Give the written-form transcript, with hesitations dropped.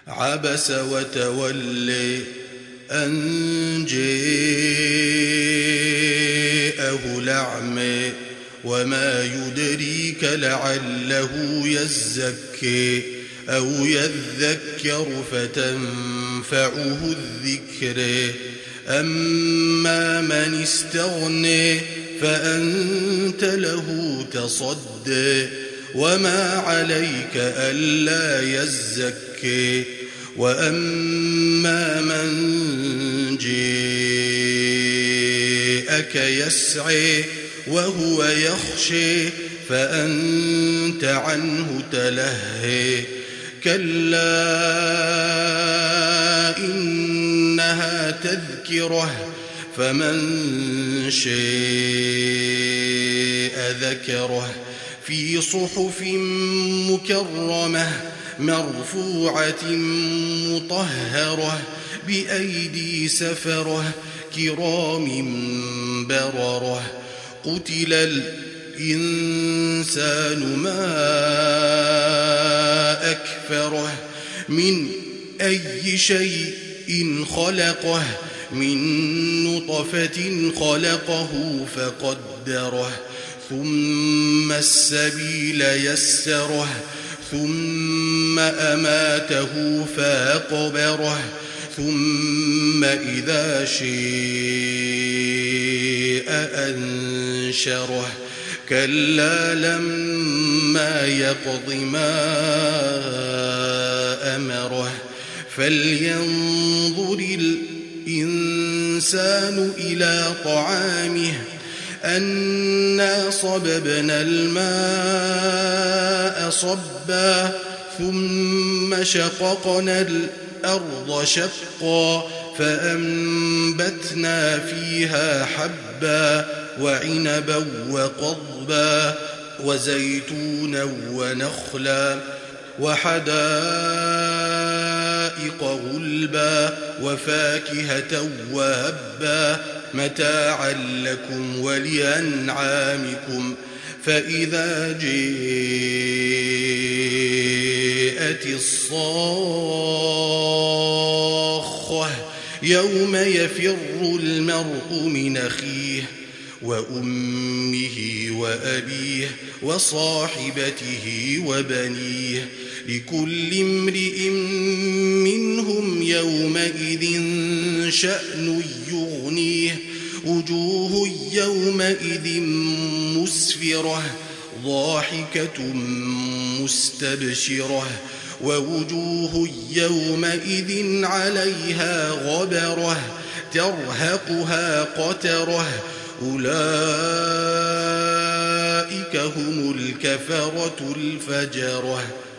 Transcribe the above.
عبس وتولي أن جاءه الأعمى وما يدريك لعله يزكي أو يذكر فتنفعه الذكر أما من استغني فأنت له تصدي وما عليك ألا يزكي وأما من جاءك يسعي وهو يخشي فأنت عنه تلهي كلا إنها تذكرة فمن شاء ذكره في صحف مكرمة مرفوعة مطهرة بأيدي سفرة كرام بررة قتل الإنسان ما أكفره من أي شيء خلقه من نطفة خلقه فقدره ثم السبيل يسره ثم أماته فأقبره ثم إذا شاء أنشره كلا لما يقض ما أمره فلينظر الإنسان إلى طعامه أنا صببنا الماء صبا ثم شققنا الأرض شقا فأنبتنا فيها حبا وعنبا وقضبا وزيتونا ونخلا وحدائق غلبا وفاكهة وهبا متاعا لكم ولأنعامكم فإذا جاءت الصاخة يوم يفر المرء من أخيه وأمه وأبيه وصاحبته وبنيه لكل امرئ منهم يومئذ شأن يغنيه وجوه يومئذ مسفرة ضاحكة مستبشرة ووجوه يومئذ عليها غبرة ترهقها قترة أولئك هم الكفرة الفجرة.